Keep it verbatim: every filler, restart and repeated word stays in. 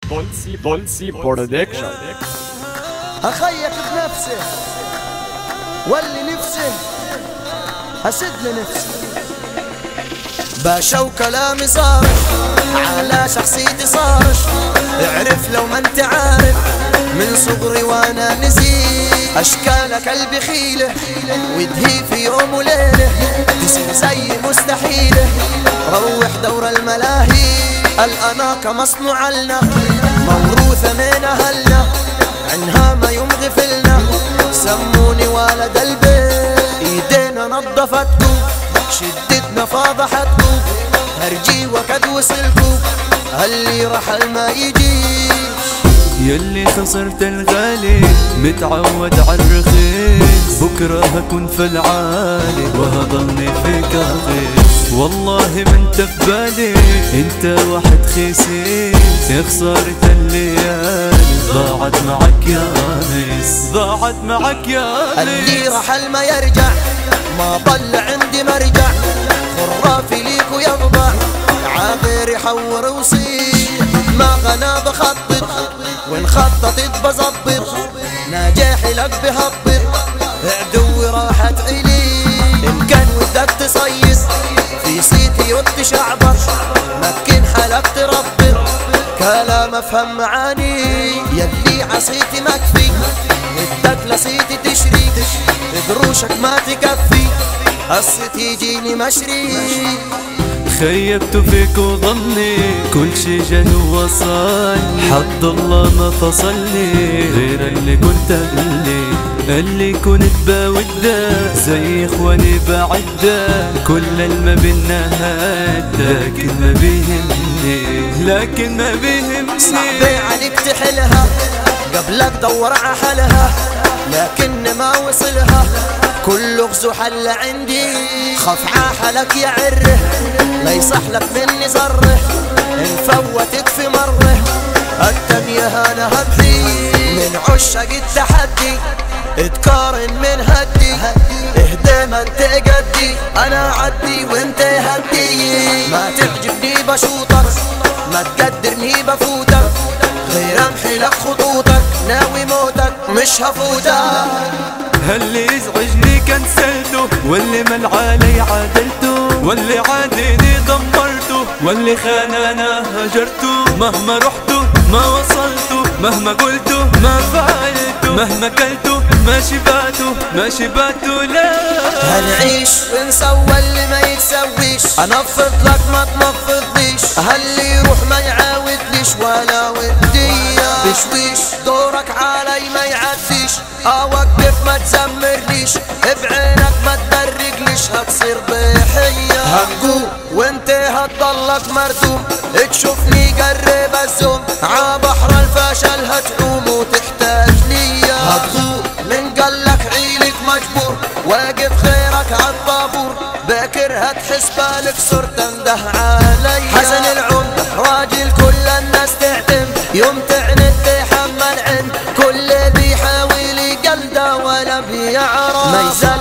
دولسي دولسي برودكشن. هخيك بنفسه واللي نفسه هسد لنفسي باشا وكلامي صارش على شخصيتي صارش. اعرف لو ما انت عارف من صغري وانا نزيد اشكالك قلبي خيله ودهي في يوم وليله تصير زي مستحيله. روح دور الملاهي الأناقة مصنوع لنا موروثة من أهلنا عنها ما يوم غفلنا. سموني ولد البيت ايدينا نظفتكم شدتنا فاضحتكم هرجي وقد وصلكم هاللي رحل ما يجيش. يلي خسرت الغالي متعود عالرخيص بكره هكون في العالي وهضلني فيك رخيص. والله ما انت في بالي انت واحد خسيس يا خسارة الليالي ضاعت معك يا انس ضاعت معك يا انس. اللي رحل ما يرجع ما ضل عندي مرجع خرافي ليك ويضبع عابر يحور وصيح ما غنى بخطط وان خططت بظبط نجاحي لك بهبط عدوي راحت إلي. إن كان ودك تصيص في صيتي وتشعبط مكن حالك تربط كلام افهم معاني يلي عصيتي مكفي ودك لصيتي تشري قروشك ما تكفي قصة يجيني مشري. خيبت فيك وظني كل شي جن ووصل حد الله ما فصلني غير اللي كنت اللي اللي كنت بوده زي اخواني بعده كل الما بينا هاد لكن ما بيهمني لكن ما بيهمني. صعبي عليك تحلها قبلك دور على حلها لكن ما وصلها كل غزو حل عندي. خف عاحلك يا عره لا يصح لك مني زره ان فوتك في مره الدنيا انا هدي من عشاق التحدي اتقارن من هدي اهدى ما انت قدي انا عدي وانت هدي. ما تعجبني بشوطك ما تقدرني بفوتك غير امحي لك خطوطك ناوي موتك مش هفوتك. هاللي يزعجني كنسلته واللي مل علي عادلته واللي عاديني دمرته واللي خان انا هجرته مهما رحته ما وصلته مهما قلته ما فعلته مهما كلته ما شبعته ما شبعته لا. هنعيش ونسوى اللي ما يتسويش انفض لك ما تنفضليش هاللي يروح ما يعاودليش ولا ودية بشويش دورك علي ما يعديش اوقف ما تزمرليش بعينك ما تدرقليش هتصير ضحية. هتقوم وانت هتضلك مردوم تشوفني قرب الزوم ع بحر الفشل هتعوم وتحتاج ليا. هتغور من قلك عيلك مجبور واقف خيرك عالطابور باكر هتحس بالك صرت انده علي. حسن العمدة راجل كل الناس تعتمد يوم تعند تحمل عند كل بيحاول يقلده ولا بيعرف ما يزال